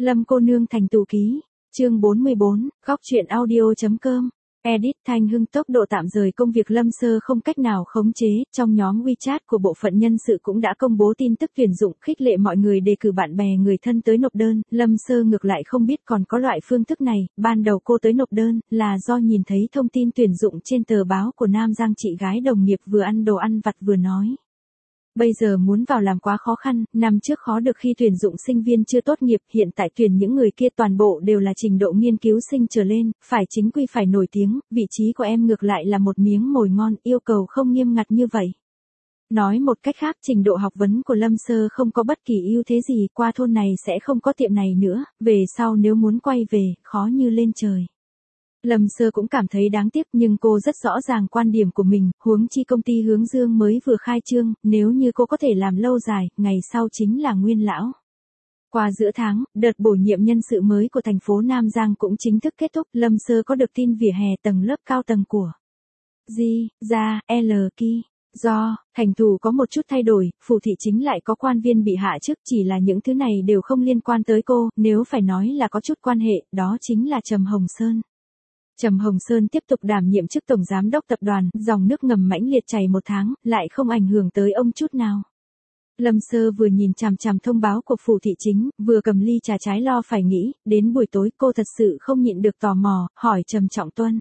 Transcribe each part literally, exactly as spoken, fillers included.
Lâm cô nương thành tù ký. Chương bốn mươi bốn, góc truyện audio chấm com. Edit Thanh Hưng tốc độ tạm rời công việc Lâm Sơ không cách nào khống chế, trong nhóm WeChat của bộ phận nhân sự cũng đã công bố tin tức tuyển dụng, khích lệ mọi người đề cử bạn bè người thân tới nộp đơn. Lâm Sơ ngược lại không biết còn có loại phương thức này, ban đầu cô tới nộp đơn là do nhìn thấy thông tin tuyển dụng trên tờ báo của Nam Giang, chị gái đồng nghiệp vừa ăn đồ ăn vặt vừa nói. Bây giờ muốn vào làm quá khó khăn, năm trước khó được khi tuyển dụng sinh viên chưa tốt nghiệp, hiện tại tuyển những người kia toàn bộ đều là trình độ nghiên cứu sinh trở lên, phải chính quy phải nổi tiếng, vị trí của em ngược lại là một miếng mồi ngon, yêu cầu không nghiêm ngặt như vậy. Nói một cách khác, trình độ học vấn của Lâm Sơ không có bất kỳ ưu thế gì, qua thôn này sẽ không có tiệm này nữa, về sau nếu muốn quay về, khó như lên trời. Lâm Sơ cũng cảm thấy đáng tiếc, nhưng cô rất rõ ràng quan điểm của mình, huống chi công ty Hướng Dương mới vừa khai trương, nếu như cô có thể làm lâu dài, ngày sau chính là nguyên lão. Qua giữa tháng, đợt bổ nhiệm nhân sự mới của thành phố Nam Giang cũng chính thức kết thúc, Lâm Sơ có được tin vỉa hè tầng lớp cao tầng của G, Gia, L, Ki. Do, thành thủ có một chút thay đổi, phủ thị chính lại có quan viên bị hạ chức, chỉ là những thứ này đều không liên quan tới cô, nếu phải nói là có chút quan hệ, đó chính là Trầm Hồng Sơn. Trầm Hồng Sơn tiếp tục đảm nhiệm chức tổng giám đốc tập đoàn, dòng nước ngầm mãnh liệt chảy một tháng, lại không ảnh hưởng tới ông chút nào. Lâm Sơ vừa nhìn chằm chằm thông báo của phủ thị chính, vừa cầm ly trà trái lo phải nghĩ, đến buổi tối cô thật sự không nhịn được tò mò, hỏi Trầm Trọng Tuân.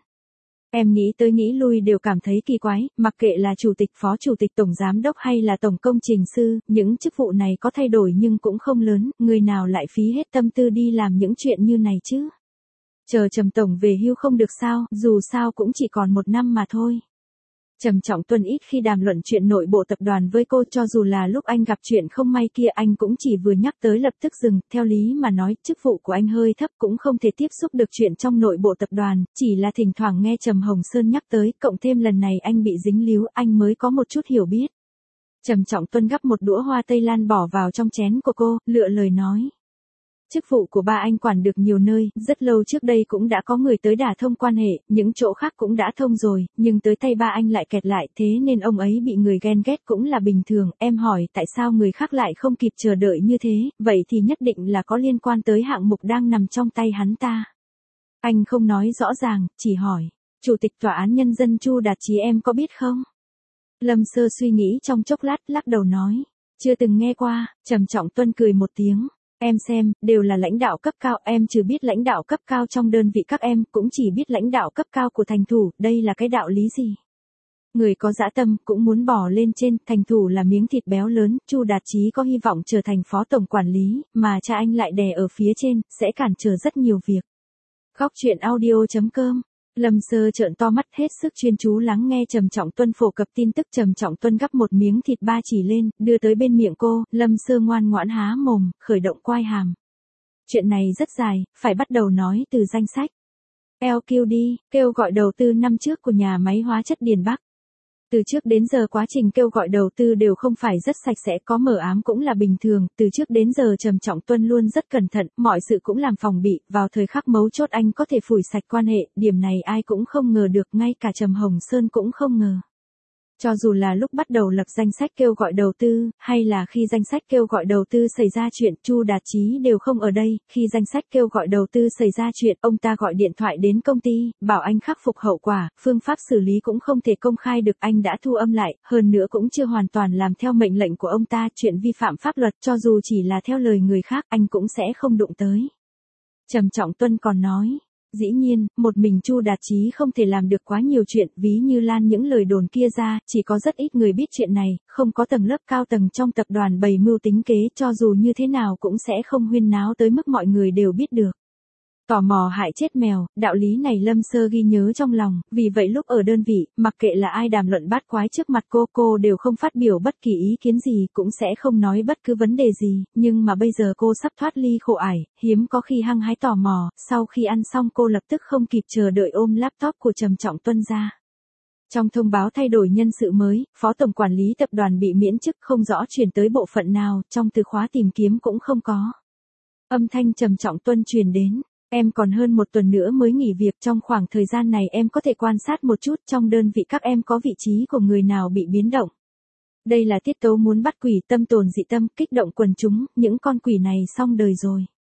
Em nghĩ tới nghĩ lui đều cảm thấy kỳ quái, mặc kệ là chủ tịch, phó chủ tịch, tổng giám đốc hay là tổng công trình sư, những chức vụ này có thay đổi nhưng cũng không lớn, người nào lại phí hết tâm tư đi làm những chuyện như này chứ? Chờ Trầm tổng về hưu không được sao, dù sao cũng chỉ còn một năm mà thôi. Trầm Trọng Tuân ít khi đàm luận chuyện nội bộ tập đoàn với cô, cho dù là lúc anh gặp chuyện không may kia anh cũng chỉ vừa nhắc tới lập tức dừng, theo lý mà nói, chức vụ của anh hơi thấp cũng không thể tiếp xúc được chuyện trong nội bộ tập đoàn, chỉ là thỉnh thoảng nghe Trầm Hồng Sơn nhắc tới, cộng thêm lần này anh bị dính líu, anh mới có một chút hiểu biết. Trầm Trọng Tuân gắp một đũa hoa tây lan bỏ vào trong chén của cô, lựa lời nói. Chức vụ của ba anh quản được nhiều nơi, rất lâu trước đây cũng đã có người tới đả thông quan hệ, những chỗ khác cũng đã thông rồi, nhưng tới tay ba anh lại kẹt lại, thế nên ông ấy bị người ghen ghét cũng là bình thường. Em hỏi tại sao người khác lại không kịp chờ đợi như thế, vậy thì nhất định là có liên quan tới hạng mục đang nằm trong tay hắn ta. Anh không nói rõ ràng, chỉ hỏi, Chủ tịch Tòa án Nhân dân Chu Đạt Chí em có biết không? Lâm Sơ suy nghĩ trong chốc lát, lắc đầu nói, chưa từng nghe qua. Trầm Trọng Tuân cười một tiếng. Em xem, đều là lãnh đạo cấp cao, em chưa biết lãnh đạo cấp cao trong đơn vị các em, cũng chỉ biết lãnh đạo cấp cao của thành thủ, đây là cái đạo lý gì? Người có dã tâm cũng muốn bỏ lên trên, thành thủ là miếng thịt béo lớn, Chu Đạt Chí có hy vọng trở thành phó tổng quản lý, mà cha anh lại đè ở phía trên, sẽ cản trở rất nhiều việc. Góc truyện audio chấm com. Lâm Sơ trợn to mắt, hết sức chuyên chú lắng nghe Trầm Trọng Tuân phổ cập tin tức. Trầm Trọng Tuân gắp một miếng thịt ba chỉ lên, đưa tới bên miệng cô, Lâm Sơ ngoan ngoãn há mồm, khởi động quai hàm. Chuyện này rất dài, phải bắt đầu nói từ danh sách. lờ quy đê, kêu gọi đầu tư năm trước của nhà máy hóa chất Điền Bắc. Từ trước đến giờ quá trình kêu gọi đầu tư đều không phải rất sạch sẽ, có mờ ám cũng là bình thường, từ trước đến giờ Trầm Trọng Tuân luôn rất cẩn thận, mọi sự cũng làm phòng bị, vào thời khắc mấu chốt anh có thể phủi sạch quan hệ, điểm này ai cũng không ngờ được, ngay cả Trầm Hồng Sơn cũng không ngờ. Cho dù là lúc bắt đầu lập danh sách kêu gọi đầu tư, hay là khi danh sách kêu gọi đầu tư xảy ra chuyện, Chu Đạt Chí đều không ở đây, khi danh sách kêu gọi đầu tư xảy ra chuyện, ông ta gọi điện thoại đến công ty, bảo anh khắc phục hậu quả, phương pháp xử lý cũng không thể công khai được, anh đã thu âm lại, hơn nữa cũng chưa hoàn toàn làm theo mệnh lệnh của ông ta, chuyện vi phạm pháp luật, cho dù chỉ là theo lời người khác, anh cũng sẽ không đụng tới. Trầm Trọng Tuân còn nói. Dĩ nhiên, một mình Chu Đạt Chí không thể làm được quá nhiều chuyện, ví như lan những lời đồn kia ra, chỉ có rất ít người biết chuyện này, không có tầng lớp cao tầng trong tập đoàn bày mưu tính kế, cho dù như thế nào cũng sẽ không huyên náo tới mức mọi người đều biết được. Tò mò hại chết mèo, đạo lý này Lâm Sơ ghi nhớ trong lòng, vì vậy lúc ở đơn vị, mặc kệ là ai đàm luận bát quái trước mặt cô, cô đều không phát biểu bất kỳ ý kiến gì, cũng sẽ không nói bất cứ vấn đề gì, nhưng mà bây giờ cô sắp thoát ly khổ ải, hiếm có khi hăng hái tò mò, sau khi ăn xong cô lập tức không kịp chờ đợi ôm laptop của Trầm Trọng Tuân ra. Trong thông báo thay đổi nhân sự mới, phó tổng quản lý tập đoàn bị miễn chức, không rõ chuyển tới bộ phận nào, trong từ khóa tìm kiếm cũng không có. Âm thanh Trầm Trọng Tuân truyền đến. Em còn hơn một tuần nữa mới nghỉ việc, trong khoảng thời gian này em có thể quan sát một chút trong đơn vị các em có vị trí của người nào bị biến động. Đây là tiết tấu muốn bắt quỷ, tâm tồn dị tâm, kích động quần chúng, những con quỷ này xong đời rồi.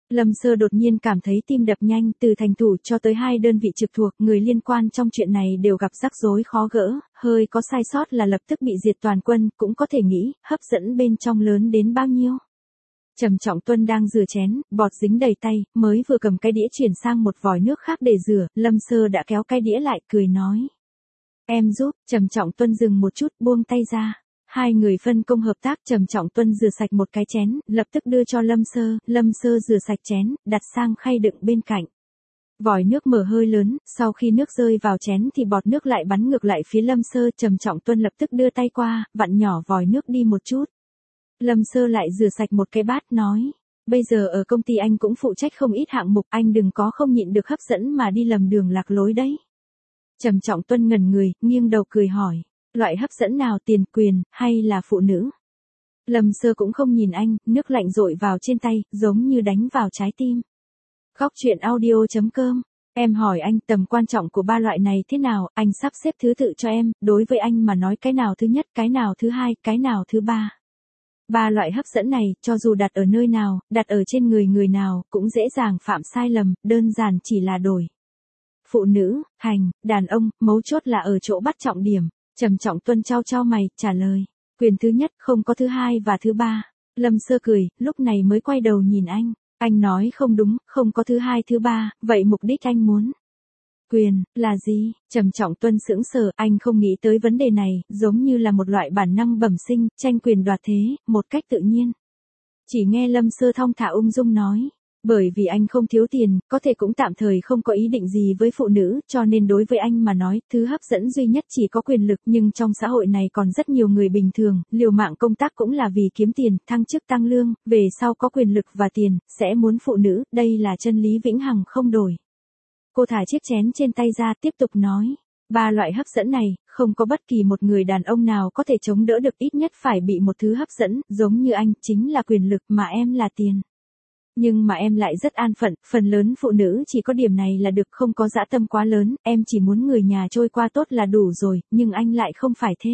Lâm Sơ đột nhiên cảm thấy tim đập nhanh, từ thành thủ cho tới hai đơn vị trực thuộc, người liên quan trong chuyện này đều gặp rắc rối khó gỡ, hơi có sai sót là lập tức bị diệt toàn quân, cũng có thể nghĩ, hấp dẫn bên trong lớn đến bao nhiêu. Trầm Trọng Tuân đang rửa chén, bọt dính đầy tay, mới vừa cầm cái đĩa chuyển sang một vòi nước khác để rửa, Lâm Sơ đã kéo cái đĩa lại, cười nói. Em giúp. Trầm Trọng Tuân dừng một chút, buông tay ra. Hai người phân công hợp tác. Trầm Trọng Tuân rửa sạch một cái chén, lập tức đưa cho Lâm Sơ, Lâm Sơ rửa sạch chén, đặt sang khay đựng bên cạnh. Vòi nước mở hơi lớn, sau khi nước rơi vào chén thì bọt nước lại bắn ngược lại phía Lâm Sơ. Trầm Trọng Tuân lập tức đưa tay qua, vặn nhỏ vòi nước đi một chút. Lâm Sơ lại rửa sạch một cái bát, nói. Bây giờ ở công ty anh cũng phụ trách không ít hạng mục, anh đừng có không nhịn được hấp dẫn mà đi lầm đường lạc lối đấy. Trầm Trọng Tuân ngẩn người, nghiêng đầu cười hỏi. Loại hấp dẫn nào, tiền, quyền, hay là phụ nữ? Lâm Sơ cũng không nhìn anh, nước lạnh dội vào trên tay, giống như đánh vào trái tim. Góc truyện audio chấm com. Em hỏi anh tầm quan trọng của ba loại này thế nào, anh sắp xếp thứ tự cho em, đối với anh mà nói cái nào thứ nhất, cái nào thứ hai, cái nào thứ ba. Ba loại hấp dẫn này, cho dù đặt ở nơi nào, đặt ở trên người người nào, cũng dễ dàng phạm sai lầm, đơn giản chỉ là đổi. Phụ nữ, hành, đàn ông, mấu chốt là ở chỗ bắt trọng điểm. Trầm Trọng Tuân chau chau mày, trả lời. Quyền thứ nhất, không có thứ hai và thứ ba. Lâm Sơ cười, lúc này mới quay đầu nhìn anh. Anh nói không đúng, không có thứ hai thứ ba, vậy mục đích anh muốn. Quyền, là gì? Trầm Trọng Tuân sững sờ, anh không nghĩ tới vấn đề này, giống như là một loại bản năng bẩm sinh, tranh quyền đoạt thế, một cách tự nhiên. Chỉ nghe Lâm Sơ thong thả ung dung nói. Bởi vì anh không thiếu tiền, có thể cũng tạm thời không có ý định gì với phụ nữ, cho nên đối với anh mà nói, thứ hấp dẫn duy nhất chỉ có quyền lực, nhưng trong xã hội này còn rất nhiều người bình thường, liều mạng công tác cũng là vì kiếm tiền, thăng chức tăng lương, về sau có quyền lực và tiền, sẽ muốn phụ nữ, đây là chân lý vĩnh hằng không đổi. Cô thả chiếc chén trên tay ra, tiếp tục nói. Ba loại hấp dẫn này, không có bất kỳ một người đàn ông nào có thể chống đỡ được, ít nhất phải bị một thứ hấp dẫn, giống như anh, chính là quyền lực, mà em là tiền. Nhưng mà em lại rất an phận, phần lớn phụ nữ chỉ có điểm này là được, không có dã tâm quá lớn, em chỉ muốn người nhà trôi qua tốt là đủ rồi, nhưng anh lại không phải thế.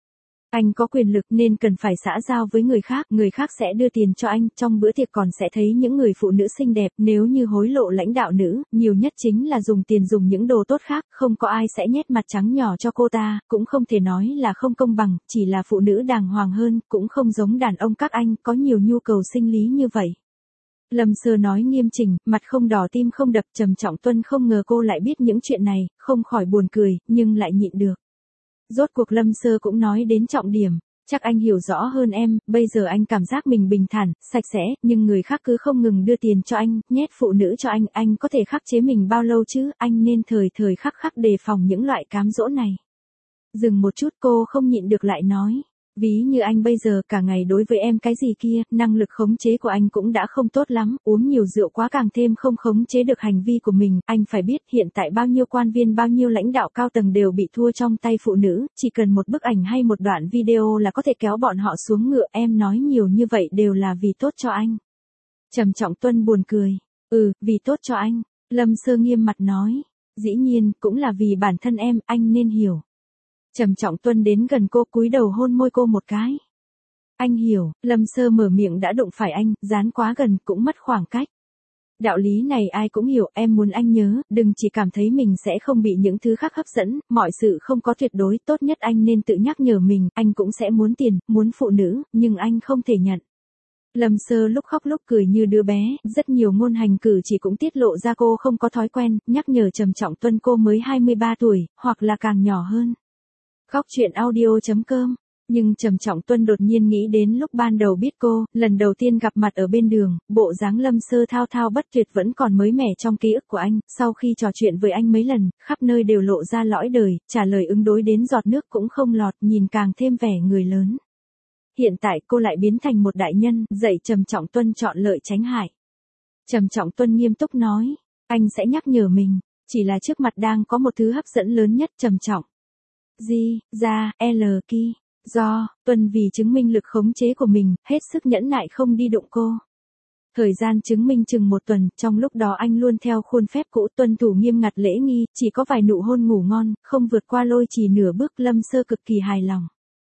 Anh có quyền lực nên cần phải xã giao với người khác, người khác sẽ đưa tiền cho anh, trong bữa tiệc còn sẽ thấy những người phụ nữ xinh đẹp, nếu như hối lộ lãnh đạo nữ, nhiều nhất chính là dùng tiền dùng những đồ tốt khác, không có ai sẽ nhét mặt trắng nhỏ cho cô ta, cũng không thể nói là không công bằng, chỉ là phụ nữ đàng hoàng hơn, cũng không giống đàn ông các anh, có nhiều nhu cầu sinh lý như vậy. Lâm Sơ nói nghiêm chỉnh, mặt không đỏ tim không đập. Trầm Trọng Tuân không ngờ cô lại biết những chuyện này, không khỏi buồn cười, nhưng lại nhịn được. Rốt cuộc Lâm Sơ cũng nói đến trọng điểm. Chắc anh hiểu rõ hơn em, bây giờ anh cảm giác mình bình thản, sạch sẽ, nhưng người khác cứ không ngừng đưa tiền cho anh, nhét phụ nữ cho anh, anh có thể khắc chế mình bao lâu chứ, anh nên thời thời khắc khắc đề phòng những loại cám dỗ này. Dừng một chút, cô không nhịn được lại nói. Ví như anh bây giờ cả ngày đối với em cái gì kia, năng lực khống chế của anh cũng đã không tốt lắm, uống nhiều rượu quá càng thêm không khống chế được hành vi của mình, anh phải biết hiện tại bao nhiêu quan viên bao nhiêu lãnh đạo cao tầng đều bị thua trong tay phụ nữ, chỉ cần một bức ảnh hay một đoạn video là có thể kéo bọn họ xuống ngựa, em nói nhiều như vậy đều là vì tốt cho anh. Trầm Trọng Tuân buồn cười, ừ, vì tốt cho anh. Lâm Sơ nghiêm mặt nói, dĩ nhiên, cũng là vì bản thân em, anh nên hiểu. Trầm Trọng Tuân đến gần cô, cúi đầu hôn môi cô một cái. Anh hiểu. Lâm Sơ mở miệng đã đụng phải anh, dán quá gần cũng mất khoảng cách. Đạo lý này ai cũng hiểu, em muốn anh nhớ, đừng chỉ cảm thấy mình sẽ không bị những thứ khác hấp dẫn, mọi sự không có tuyệt đối, tốt nhất anh nên tự nhắc nhở mình, anh cũng sẽ muốn tiền, muốn phụ nữ, nhưng anh không thể nhận. Lâm Sơ lúc khóc lúc cười như đứa bé, rất nhiều ngôn hành cử chỉ cũng tiết lộ ra cô không có thói quen, nhắc nhở Trầm Trọng Tuân cô mới hai mươi ba tuổi, hoặc là càng nhỏ hơn. Góc truyện audio chấm com. Nhưng Trầm Trọng Tuân đột nhiên nghĩ đến lúc ban đầu biết cô, lần đầu tiên gặp mặt ở bên đường, bộ dáng Lâm Sơ thao thao bất tuyệt vẫn còn mới mẻ trong ký ức của anh, sau khi trò chuyện với anh mấy lần, khắp nơi đều lộ ra lõi đời, trả lời ứng đối đến giọt nước cũng không lọt, nhìn càng thêm vẻ người lớn. Hiện tại cô lại biến thành một đại nhân, dạy Trầm Trọng Tuân chọn lợi tránh hại. Trầm Trọng Tuân nghiêm túc nói, anh sẽ nhắc nhở mình, chỉ là trước mặt đang có một thứ hấp dẫn lớn nhất. Trầm Trọng Di, ra, L, Ki. Do, Tuân vì chứng minh lực khống chế của mình, hết sức nhẫn nại không đi đụng cô. Thời gian chứng minh chừng một tuần, trong lúc đó anh luôn theo khuôn phép cũ, tuân thủ nghiêm ngặt lễ nghi, chỉ có vài nụ hôn ngủ ngon, không vượt qua lôi chỉ nửa bước. Lâm Sơ cực kỳ hài lòng.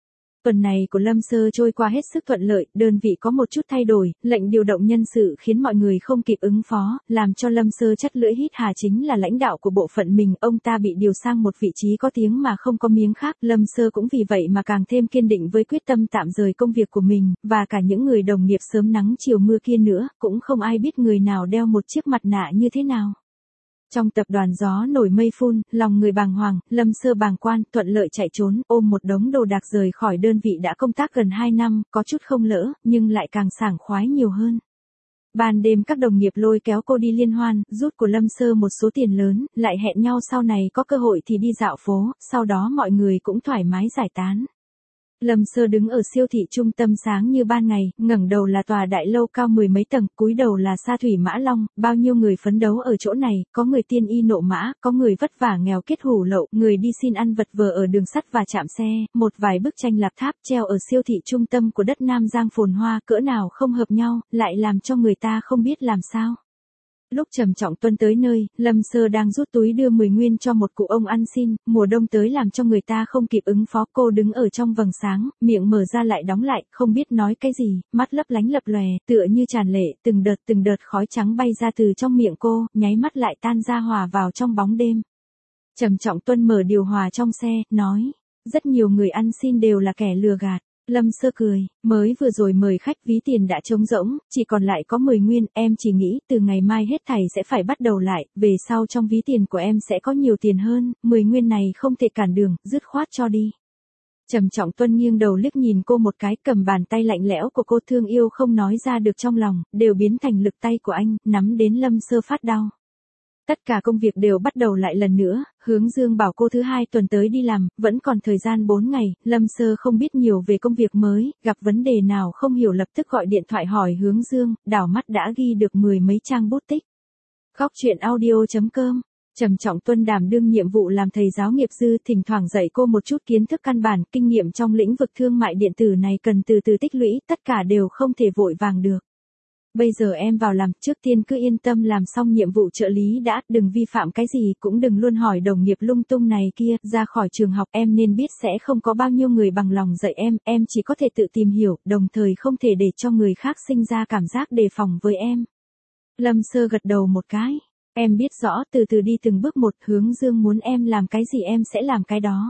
Tuần này của Lâm Sơ trôi qua hết sức thuận lợi, đơn vị có một chút thay đổi, lệnh điều động nhân sự khiến mọi người không kịp ứng phó, làm cho Lâm Sơ chắt lưỡi hít hà chính là lãnh đạo của bộ phận mình, ông ta bị điều sang một vị trí có tiếng mà không có miếng khác, Lâm Sơ cũng vì vậy mà càng thêm kiên định với quyết tâm tạm rời công việc của mình, và cả những người đồng nghiệp sớm nắng chiều mưa kia nữa, cũng không ai biết người nào đeo một chiếc mặt nạ như thế nào. Trong tập đoàn gió nổi mây phun, lòng người bàng hoàng, Lâm Sơ bàng quan, thuận lợi chạy trốn, ôm một đống đồ đạc rời khỏi đơn vị đã công tác gần hai năm, có chút không lỡ, nhưng lại càng sảng khoái nhiều hơn. Ban đêm các đồng nghiệp lôi kéo cô đi liên hoan, rút của Lâm Sơ một số tiền lớn, lại hẹn nhau sau này có cơ hội thì đi dạo phố, sau đó mọi người cũng thoải mái giải tán. Lâm Sơ đứng ở siêu thị trung tâm sáng như ban ngày, ngẩng đầu là tòa đại lâu cao mười mấy tầng, cúi đầu là Sa Thủy Mã Long, bao nhiêu người phấn đấu ở chỗ này, có người tiên y nộ mã, có người vất vả nghèo kết hủ lậu, người đi xin ăn vật vờ ở đường sắt và trạm xe, một vài bức tranh lạp tháp treo ở siêu thị trung tâm của đất Nam Giang phồn hoa, cỡ nào không hợp nhau, lại làm cho người ta không biết làm sao. Lúc Trầm Trọng Tuân tới nơi, Lâm Sơ đang rút túi đưa mười nguyên cho một cụ ông ăn xin, mùa đông tới làm cho người ta không kịp ứng phó, cô đứng ở trong vầng sáng, miệng mở ra lại đóng lại, không biết nói cái gì, mắt lấp lánh lập lòe, tựa như tràn lệ, từng đợt từng đợt khói trắng bay ra từ trong miệng cô, nháy mắt lại tan ra hòa vào trong bóng đêm. Trầm Trọng Tuân mở điều hòa trong xe, nói, rất nhiều người ăn xin đều là kẻ lừa gạt. Lâm Sơ cười, mới vừa rồi mời khách ví tiền đã trống rỗng, chỉ còn lại có mười nguyên, em chỉ nghĩ từ ngày mai hết thảy sẽ phải bắt đầu lại, về sau trong ví tiền của em sẽ có nhiều tiền hơn, mười nguyên này không thể cản đường, dứt khoát cho đi. Trầm Trọng Tuân nghiêng đầu liếc nhìn cô một cái, cầm bàn tay lạnh lẽo của cô thương yêu không nói ra được trong lòng, đều biến thành lực tay của anh, nắm đến Lâm Sơ phát đau. Tất cả công việc đều bắt đầu lại lần nữa, Hướng Dương bảo cô thứ hai tuần tới đi làm, vẫn còn thời gian bốn ngày, Lâm Sơ không biết nhiều về công việc mới, gặp vấn đề nào không hiểu lập tức gọi điện thoại hỏi Hướng Dương, đảo mắt đã ghi được mười mấy trang bút tích. Góc truyện audio chấm com. Trầm Trọng Tuân đảm đương nhiệm vụ làm thầy giáo nghiệp dư, thỉnh thoảng dạy cô một chút kiến thức căn bản, kinh nghiệm trong lĩnh vực thương mại điện tử này cần từ từ tích lũy, tất cả đều không thể vội vàng được. Bây giờ em vào làm, trước tiên cứ yên tâm làm xong nhiệm vụ trợ lý đã, đừng vi phạm cái gì, cũng đừng luôn hỏi đồng nghiệp lung tung này kia, ra khỏi trường học em nên biết sẽ không có bao nhiêu người bằng lòng dạy em, em chỉ có thể tự tìm hiểu, đồng thời không thể để cho người khác sinh ra cảm giác đề phòng với em. Lâm Sơ gật đầu một cái, em biết rõ, từ từ đi từng bước một, Hướng Dương muốn em làm cái gì em sẽ làm cái đó.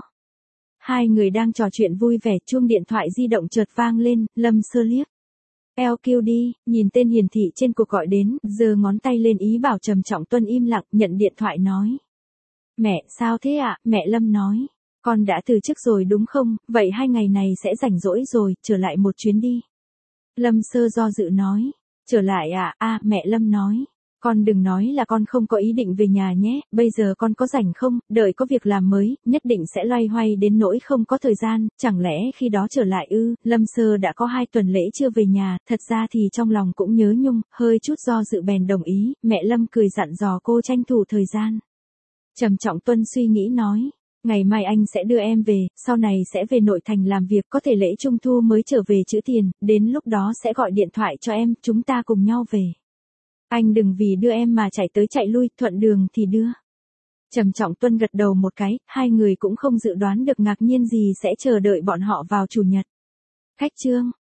Hai người đang trò chuyện vui vẻ, chuông điện thoại di động chợt vang lên, Lâm Sơ liếc lờ quy đi, nhìn tên hiển thị trên cuộc gọi đến, giơ ngón tay lên ý bảo Trầm Trọng Tuân im lặng, nhận điện thoại nói. Mẹ, sao thế ạ? À? Mẹ Lâm nói. Con đã từ chức rồi đúng không? Vậy hai ngày này sẽ rảnh rỗi rồi, trở lại một chuyến đi. Lâm Sơ do dự nói. Trở lại à? À, mẹ Lâm nói. Con đừng nói là con không có ý định về nhà nhé, bây giờ con có rảnh không, đợi có việc làm mới, nhất định sẽ loay hoay đến nỗi không có thời gian, chẳng lẽ khi đó trở lại ư, Lâm Sơ đã có hai tuần lễ chưa về nhà, thật ra thì trong lòng cũng nhớ nhung, hơi chút do dự bèn đồng ý, mẹ Lâm cười dặn dò cô tranh thủ thời gian. Trầm Trọng Tuân suy nghĩ nói, ngày mai anh sẽ đưa em về, sau này sẽ về nội thành làm việc, có thể lễ trung thu mới trở về trữ tiền, đến lúc đó sẽ gọi điện thoại cho em, chúng ta cùng nhau về. Anh đừng vì đưa em mà chạy tới chạy lui, thuận đường thì đưa. Trầm Trọng Tuân gật đầu một cái, hai người cũng không dự đoán được ngạc nhiên gì sẽ chờ đợi bọn họ vào chủ nhật. Khách trương.